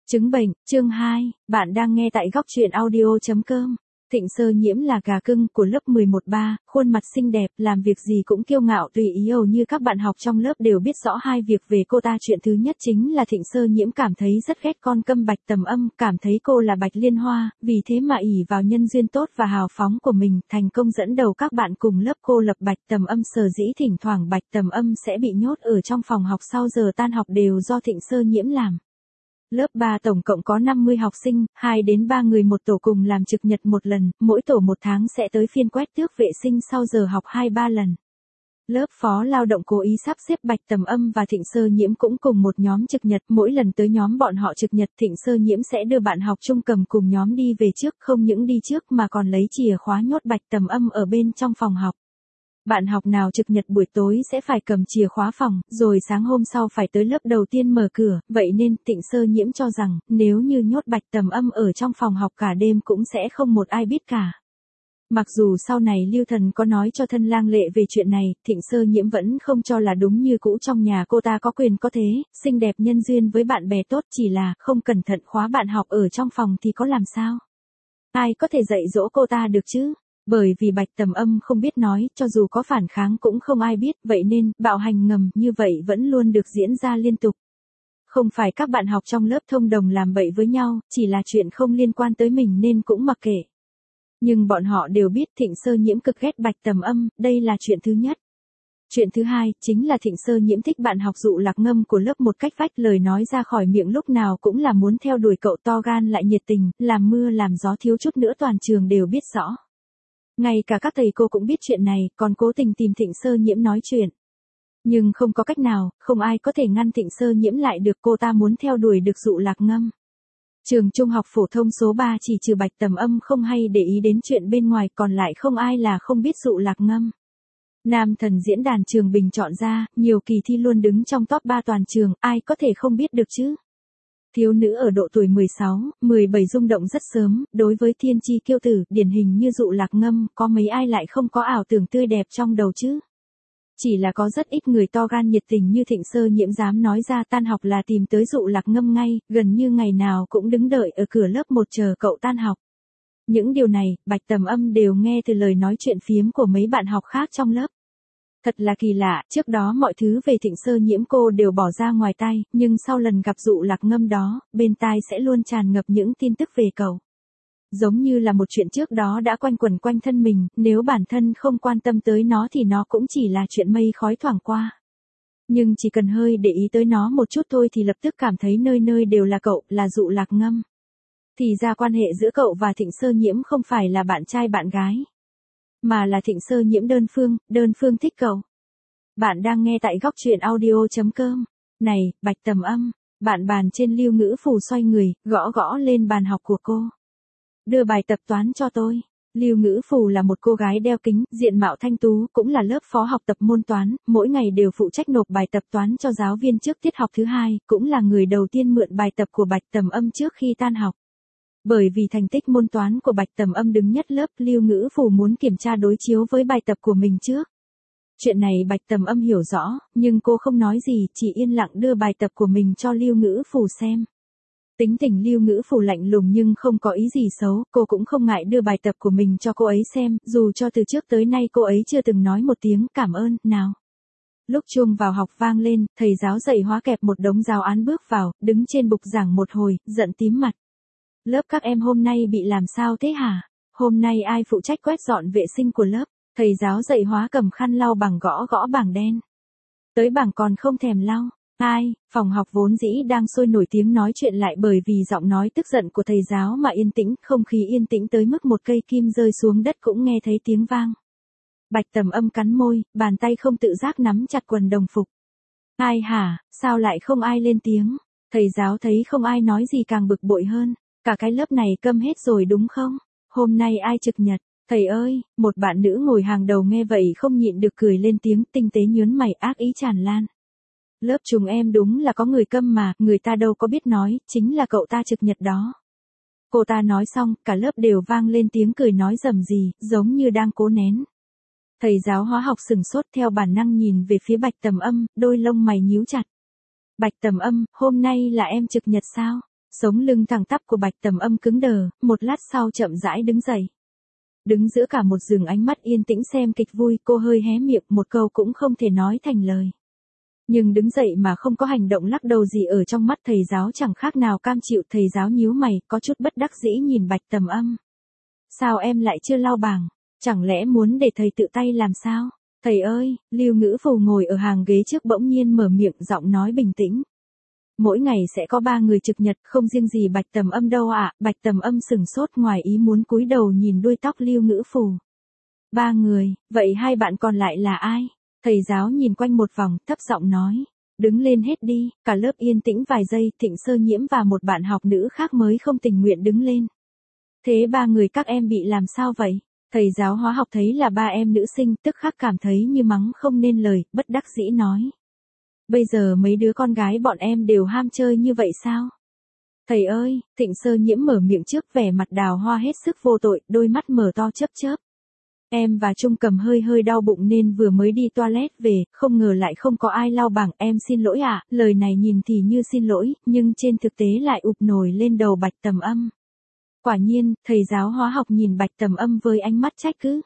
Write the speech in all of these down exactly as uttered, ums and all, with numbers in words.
Chứng bệnh, chương hai, bạn đang nghe tại góc truyện audio chấm com. Thịnh Sơ Nhiễm là gà cưng của lớp mười một ba, khuôn mặt xinh đẹp, làm việc gì cũng kiêu ngạo tùy ý, hầu như các bạn học trong lớp đều biết rõ hai việc về cô ta. Chuyện thứ nhất chính là Thịnh Sơ Nhiễm cảm thấy rất ghét con câm Bạch Tầm Âm, cảm thấy cô là Bạch Liên Hoa, vì thế mà ỷ vào nhân duyên tốt và hào phóng của mình, thành công dẫn đầu các bạn cùng lớp cô lập Bạch Tầm Âm. Sở dĩ thỉnh thoảng Bạch Tầm Âm sẽ bị nhốt ở trong phòng học sau giờ tan học đều do Thịnh Sơ Nhiễm làm. Lớp ba tổng cộng có năm mươi học sinh, hai đến ba người một tổ cùng làm trực nhật một lần, mỗi tổ một tháng sẽ tới phiên quét tước vệ sinh sau giờ học hai ba lần. Lớp phó lao động cố ý sắp xếp Bạch Tầm Âm và Thịnh Sơ Nhiễm cũng cùng một nhóm trực nhật, mỗi lần tới nhóm bọn họ trực nhật Thịnh Sơ Nhiễm sẽ đưa bạn học chung cầm cùng nhóm đi về trước, không những đi trước mà còn lấy chìa khóa nhốt Bạch Tầm Âm ở bên trong phòng học. Bạn học nào trực nhật buổi tối sẽ phải cầm chìa khóa phòng, rồi sáng hôm sau phải tới lớp đầu tiên mở cửa, vậy nên Thịnh Sơ Nhiễm cho rằng, nếu như nhốt Bạch Tầm Âm ở trong phòng học cả đêm cũng sẽ không một ai biết cả. Mặc dù sau này Lưu Thần có nói cho Thân Lang Lệ về chuyện này, Thịnh Sơ Nhiễm vẫn không cho là đúng, như cũ trong nhà cô ta có quyền có thế, xinh đẹp nhân duyên với bạn bè tốt, chỉ là không cẩn thận khóa bạn học ở trong phòng thì có làm sao? Ai có thể dạy dỗ cô ta được chứ? Bởi vì Bạch Tầm Âm không biết nói, cho dù có phản kháng cũng không ai biết, vậy nên, bạo hành ngầm như vậy vẫn luôn được diễn ra liên tục. Không phải các bạn học trong lớp thông đồng làm bậy với nhau, chỉ là chuyện không liên quan tới mình nên cũng mặc kệ. Nhưng bọn họ đều biết Thịnh Sơ Nhiễm cực ghét Bạch Tầm Âm, đây là chuyện thứ nhất. Chuyện thứ hai, chính là Thịnh Sơ Nhiễm thích bạn học Dụ Lạc Ngâm của lớp một cách vách, lời nói ra khỏi miệng lúc nào cũng là muốn theo đuổi cậu, to gan lại nhiệt tình, làm mưa làm gió, thiếu chút nữa toàn trường đều biết rõ. Ngay cả các thầy cô cũng biết chuyện này, còn cố tình tìm Thịnh Sơ Nhiễm nói chuyện. Nhưng không có cách nào, không ai có thể ngăn Thịnh Sơ Nhiễm lại được, cô ta muốn theo đuổi được Dụ Lạc Ngâm. Trường trung học phổ thông số ba chỉ trừ Bạch Tầm Âm không hay để ý đến chuyện bên ngoài, còn lại không ai là không biết Dụ Lạc Ngâm. Nam thần diễn đàn trường bình chọn ra, nhiều kỳ thi luôn đứng trong top ba toàn trường, ai có thể không biết được chứ? Thiếu nữ ở độ tuổi mười sáu, mười bảy rung động rất sớm, đối với thiên chi kiêu tử, điển hình như Dụ Lạc Ngâm, có mấy ai lại không có ảo tưởng tươi đẹp trong đầu chứ? Chỉ là có rất ít người to gan nhiệt tình như Thịnh Sơ Nhiễm dám nói ra tan học là tìm tới Dụ Lạc Ngâm ngay, gần như ngày nào cũng đứng đợi ở cửa lớp một chờ cậu tan học. Những điều này, Bạch Tầm Âm đều nghe từ lời nói chuyện phiếm của mấy bạn học khác trong lớp. Thật là kỳ lạ, trước đó mọi thứ về Thịnh Sơ Nhiễm cô đều bỏ ra ngoài tai, nhưng sau lần gặp Dụ Lạc Ngâm đó, bên tai sẽ luôn tràn ngập những tin tức về cậu. Giống như là một chuyện trước đó đã quanh quẩn quanh thân mình, nếu bản thân không quan tâm tới nó thì nó cũng chỉ là chuyện mây khói thoảng qua. Nhưng chỉ cần hơi để ý tới nó một chút thôi thì lập tức cảm thấy nơi nơi đều là cậu, là Dụ Lạc Ngâm. Thì ra quan hệ giữa cậu và Thịnh Sơ Nhiễm không phải là bạn trai bạn gái, mà là Thịnh Sơ Nhiễm đơn phương, đơn phương thích cậu. Bạn đang nghe tại góc truyện audio chấm com. Này, Bạch Tầm Âm, bạn bàn trên Lưu Ngữ Phù xoay người, gõ gõ lên bàn học của cô. Đưa bài tập toán cho tôi. Lưu Ngữ Phù là một cô gái đeo kính, diện mạo thanh tú, cũng là lớp phó học tập môn toán, mỗi ngày đều phụ trách nộp bài tập toán cho giáo viên trước tiết học thứ hai, cũng là người đầu tiên mượn bài tập của Bạch Tầm Âm trước khi tan học. Bởi vì thành tích môn toán của Bạch Tầm Âm đứng nhất lớp, Lưu Ngữ Phù muốn kiểm tra đối chiếu với bài tập của mình trước. Chuyện này Bạch Tầm Âm hiểu rõ, nhưng cô không nói gì, chỉ yên lặng đưa bài tập của mình cho Lưu Ngữ Phù xem. Tính tình Lưu Ngữ Phù lạnh lùng nhưng không có ý gì xấu, cô cũng không ngại đưa bài tập của mình cho cô ấy xem, dù cho từ trước tới nay cô ấy chưa từng nói một tiếng cảm ơn, nào. Lúc chuông vào học vang lên, thầy giáo dạy hóa kẹp một đống giáo án bước vào, đứng trên bục giảng một hồi, giận tím mặt. Lớp các em hôm nay bị làm sao thế hả? Hôm nay ai phụ trách quét dọn vệ sinh của lớp? Thầy giáo dạy hóa cầm khăn lau bằng gõ gõ bảng đen. Tới bảng còn không thèm lau. Ai? Phòng học vốn dĩ đang sôi nổi tiếng nói chuyện lại bởi vì giọng nói tức giận của thầy giáo mà yên tĩnh, không khí yên tĩnh tới mức một cây kim rơi xuống đất cũng nghe thấy tiếng vang. Bạch Tầm Âm cắn môi, bàn tay không tự giác nắm chặt quần đồng phục. Ai hả? Sao lại không ai lên tiếng? Thầy giáo thấy không ai nói gì càng bực bội hơn. Cả cái lớp này câm hết rồi đúng không? Hôm nay ai trực nhật? Thầy ơi, một bạn nữ ngồi hàng đầu nghe vậy không nhịn được cười lên tiếng, tinh tế nhớn mày, ác ý tràn lan. Lớp chúng em đúng là có người câm mà, người ta đâu có biết nói, chính là cậu ta trực nhật đó. Cô ta nói xong, cả lớp đều vang lên tiếng cười nói rầm rì, giống như đang cố nén. Thầy giáo hóa học sừng sốt, theo bản năng nhìn về phía Bạch Tầm Âm, đôi lông mày nhíu chặt. Bạch Tầm Âm, hôm nay là em trực nhật sao? Sống lưng thẳng tắp của Bạch Tầm Âm cứng đờ, một lát sau chậm rãi đứng dậy. Đứng giữa cả một rừng ánh mắt yên tĩnh xem kịch vui, cô hơi hé miệng, một câu cũng không thể nói thành lời. Nhưng đứng dậy mà không có hành động lắc đầu gì ở trong mắt thầy giáo chẳng khác nào cam chịu. Thầy giáo nhíu mày, có chút bất đắc dĩ nhìn Bạch Tầm Âm. Sao em lại chưa lau bảng? Chẳng lẽ muốn để thầy tự tay làm sao? Thầy ơi, Lưu Ngữ Phù ngồi ở hàng ghế trước bỗng nhiên mở miệng, giọng nói bình tĩnh. Mỗi ngày sẽ có ba người trực nhật, không riêng gì Bạch Tầm Âm đâu ạ. À. Bạch Tầm Âm sừng sốt ngoài ý muốn cúi đầu nhìn đuôi tóc Lưu Ngữ Phù. Ba người, vậy hai bạn còn lại là ai? Thầy giáo nhìn quanh một vòng, thấp giọng nói. Đứng lên hết đi. Cả lớp yên tĩnh vài giây, Thịnh Sơ Nhiễm và một bạn học nữ khác mới không tình nguyện đứng lên. Thế ba người các em bị làm sao vậy? Thầy giáo hóa học thấy là ba em nữ sinh, tức khắc cảm thấy như mắng không nên lời, bất đắc dĩ nói. Bây giờ mấy đứa con gái bọn em đều ham chơi như vậy sao? Thầy ơi, Thịnh Sơ Nhiễm mở miệng trước, vẻ mặt Đào Hoa hết sức vô tội, đôi mắt mở to chớp chớp. Em và Trung Cầm hơi hơi đau bụng nên vừa mới đi toilet về, không ngờ lại không có ai lau bảng. Em xin lỗi ạ. À. Lời này nhìn thì như xin lỗi, nhưng trên thực tế lại ụp nổi lên đầu Bạch Tầm Âm. Quả nhiên, thầy giáo hóa học nhìn Bạch Tầm Âm với ánh mắt trách cứ.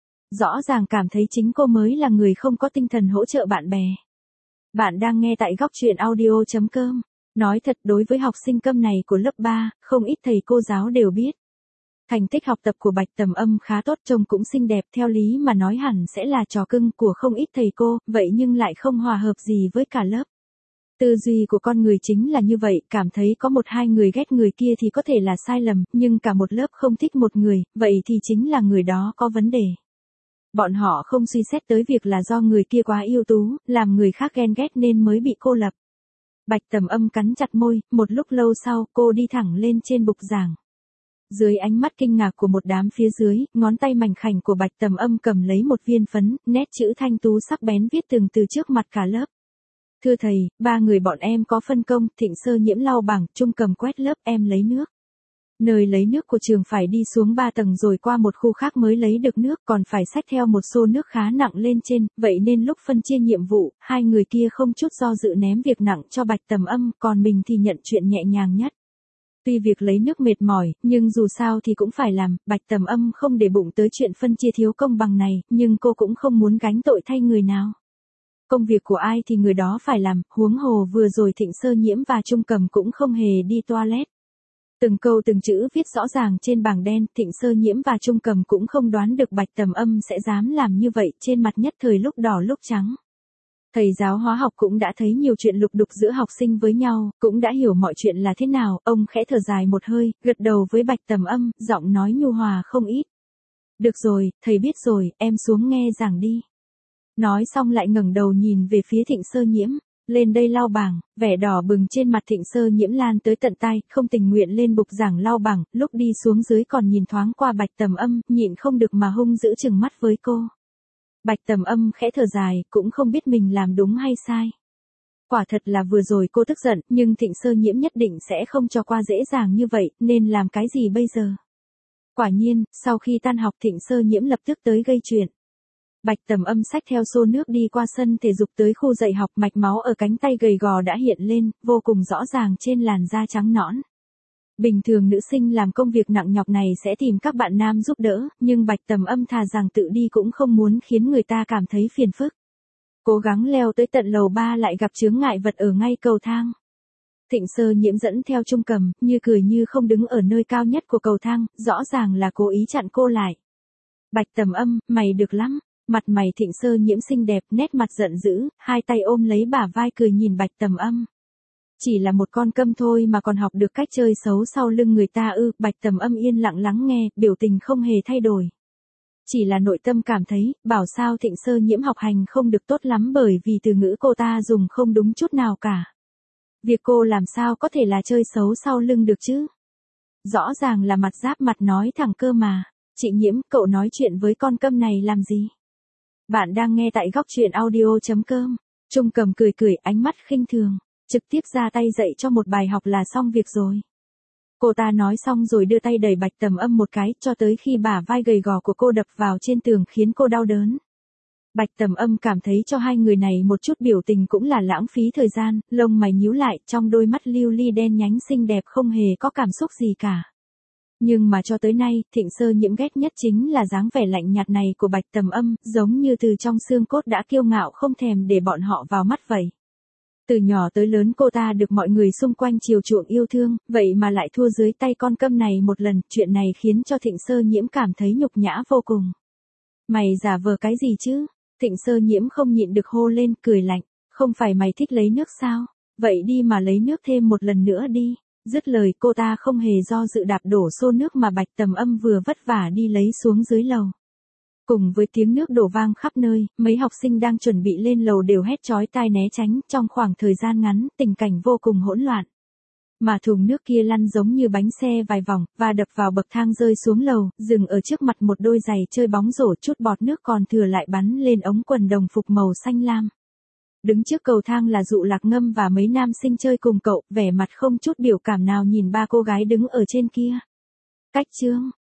Rõ ràng cảm thấy chính cô mới là người không có tinh thần hỗ trợ bạn bè. Bạn đang nghe tại góc truyện audio chấm com. Nói thật, đối với học sinh câm này của lớp ba, không ít thầy cô giáo đều biết. Thành tích học tập của Bạch Tầm Âm khá tốt, trông cũng xinh đẹp, theo lý mà nói hẳn sẽ là trò cưng của không ít thầy cô, vậy nhưng lại không hòa hợp gì với cả lớp. Tư duy của con người chính là như vậy, cảm thấy có một hai người ghét người kia thì có thể là sai lầm, nhưng cả một lớp không thích một người, vậy thì chính là người đó có vấn đề. Bọn họ không suy xét tới việc là do người kia quá ưu tú, làm người khác ghen ghét nên mới bị cô lập. Bạch Tầm Âm cắn chặt môi, một lúc lâu sau, cô đi thẳng lên trên bục giảng. Dưới ánh mắt kinh ngạc của một đám phía dưới, ngón tay mảnh khảnh của Bạch Tầm Âm cầm lấy một viên phấn, nét chữ thanh tú sắc bén viết từng từ trước mặt cả lớp. Thưa thầy, ba người bọn em có phân công, Thịnh Sơ Nhiễm lau bảng, Trung Cầm quét lớp, em lấy nước. Nơi lấy nước của trường phải đi xuống ba tầng rồi qua một khu khác mới lấy được nước, còn phải xách theo một xô nước khá nặng lên trên, vậy nên lúc phân chia nhiệm vụ, hai người kia không chút do dự ném việc nặng cho Bạch Tầm Âm, còn mình thì nhận chuyện nhẹ nhàng nhất. Tuy việc lấy nước mệt mỏi, nhưng dù sao thì cũng phải làm, Bạch Tầm Âm không để bụng tới chuyện phân chia thiếu công bằng này, nhưng cô cũng không muốn gánh tội thay người nào. Công việc của ai thì người đó phải làm, huống hồ vừa rồi Thịnh Sơ Nhiễm và Trung Cầm cũng không hề đi toilet. Từng câu từng chữ viết rõ ràng trên bảng đen, Thịnh Sơ Nhiễm và Trung Cầm cũng không đoán được Bạch Tầm Âm sẽ dám làm như vậy, trên mặt nhất thời lúc đỏ lúc trắng. Thầy giáo hóa học cũng đã thấy nhiều chuyện lục đục giữa học sinh với nhau, cũng đã hiểu mọi chuyện là thế nào, ông khẽ thở dài một hơi, gật đầu với Bạch Tầm Âm, giọng nói nhu hòa không ít. Được rồi, thầy biết rồi, em xuống nghe giảng đi. Nói xong lại ngẩng đầu nhìn về phía Thịnh Sơ Nhiễm, lên đây lau bảng, vẻ đỏ bừng trên mặt Thịnh Sơ Nhiễm lan tới tận tai, không tình nguyện lên bục giảng lau bảng, lúc đi xuống dưới còn nhìn thoáng qua Bạch Tầm Âm, nhịn không được mà hung dữ chừng mắt với cô. Bạch Tầm Âm khẽ thở dài, cũng không biết mình làm đúng hay sai. Quả thật là vừa rồi cô tức giận, nhưng Thịnh Sơ Nhiễm nhất định sẽ không cho qua dễ dàng như vậy, nên làm cái gì bây giờ? Quả nhiên, sau khi tan học Thịnh Sơ Nhiễm lập tức tới gây chuyện. Bạch Tầm Âm xách theo xô nước đi qua sân thể dục tới khu dạy học, mạch máu ở cánh tay gầy gò đã hiện lên, vô cùng rõ ràng trên làn da trắng nõn. Bình thường nữ sinh làm công việc nặng nhọc này sẽ tìm các bạn nam giúp đỡ, nhưng Bạch Tầm Âm thà rằng tự đi cũng không muốn khiến người ta cảm thấy phiền phức. Cố gắng leo tới tận lầu ba lại gặp chướng ngại vật ở ngay cầu thang. Thịnh Sơ Nhiễm dẫn theo Trung Cầm, như cười như không đứng ở nơi cao nhất của cầu thang, rõ ràng là cố ý chặn cô lại. Bạch Tầm Âm, mày được lắm. Mặt mày Thịnh Sơ Nhiễm xinh đẹp, nét mặt giận dữ, hai tay ôm lấy bả vai cười nhìn Bạch Tầm Âm. Chỉ là một con câm thôi mà còn học được cách chơi xấu sau lưng người ta ư? Bạch Tầm Âm yên lặng lắng nghe, biểu tình không hề thay đổi. Chỉ là nội tâm cảm thấy, bảo sao Thịnh Sơ Nhiễm học hành không được tốt lắm bởi vì từ ngữ cô ta dùng không đúng chút nào cả. Việc cô làm sao có thể là chơi xấu sau lưng được chứ? Rõ ràng là mặt giáp mặt nói thẳng cơ mà. Chị Nhiễm, cậu nói chuyện với con câm này làm gì? Bạn đang nghe tại góc truyện audio chấm com. Trung Cầm cười cười, ánh mắt khinh thường, trực tiếp ra tay dạy cho một bài học là xong việc rồi. Cô ta nói xong rồi đưa tay đẩy Bạch Tầm Âm một cái, cho tới khi bả vai gầy gò của cô đập vào trên tường khiến cô đau đớn. Bạch Tầm Âm cảm thấy cho hai người này một chút biểu tình cũng là lãng phí thời gian, lông mày nhíu lại, trong đôi mắt lưu ly đen nhánh xinh đẹp không hề có cảm xúc gì cả. Nhưng mà cho tới nay, Thịnh Sơ Nhiễm ghét nhất chính là dáng vẻ lạnh nhạt này của Bạch Tầm Âm, giống như từ trong xương cốt đã kiêu ngạo không thèm để bọn họ vào mắt vậy. Từ nhỏ tới lớn cô ta được mọi người xung quanh chiều chuộng yêu thương, vậy mà lại thua dưới tay con câm này một lần, chuyện này khiến cho Thịnh Sơ Nhiễm cảm thấy nhục nhã vô cùng. Mày giả vờ cái gì chứ? Thịnh Sơ Nhiễm không nhịn được hô lên, cười lạnh, không phải mày thích lấy nước sao? Vậy đi mà lấy nước thêm một lần nữa đi. Dứt lời cô ta không hề do dự đạp đổ xô nước mà Bạch Tầm Âm vừa vất vả đi lấy xuống dưới lầu. Cùng với tiếng nước đổ vang khắp nơi, mấy học sinh đang chuẩn bị lên lầu đều hét chói tai né tránh, trong khoảng thời gian ngắn, tình cảnh vô cùng hỗn loạn. Mà thùng nước kia lăn giống như bánh xe vài vòng, và đập vào bậc thang rơi xuống lầu, dừng ở trước mặt một đôi giày chơi bóng rổ, chút bọt nước còn thừa lại bắn lên ống quần đồng phục màu xanh lam. Đứng trước cầu thang là Dụ Lạc Ngâm và mấy nam sinh chơi cùng cậu, vẻ mặt không chút biểu cảm nào nhìn ba cô gái đứng ở trên kia. Cách chương,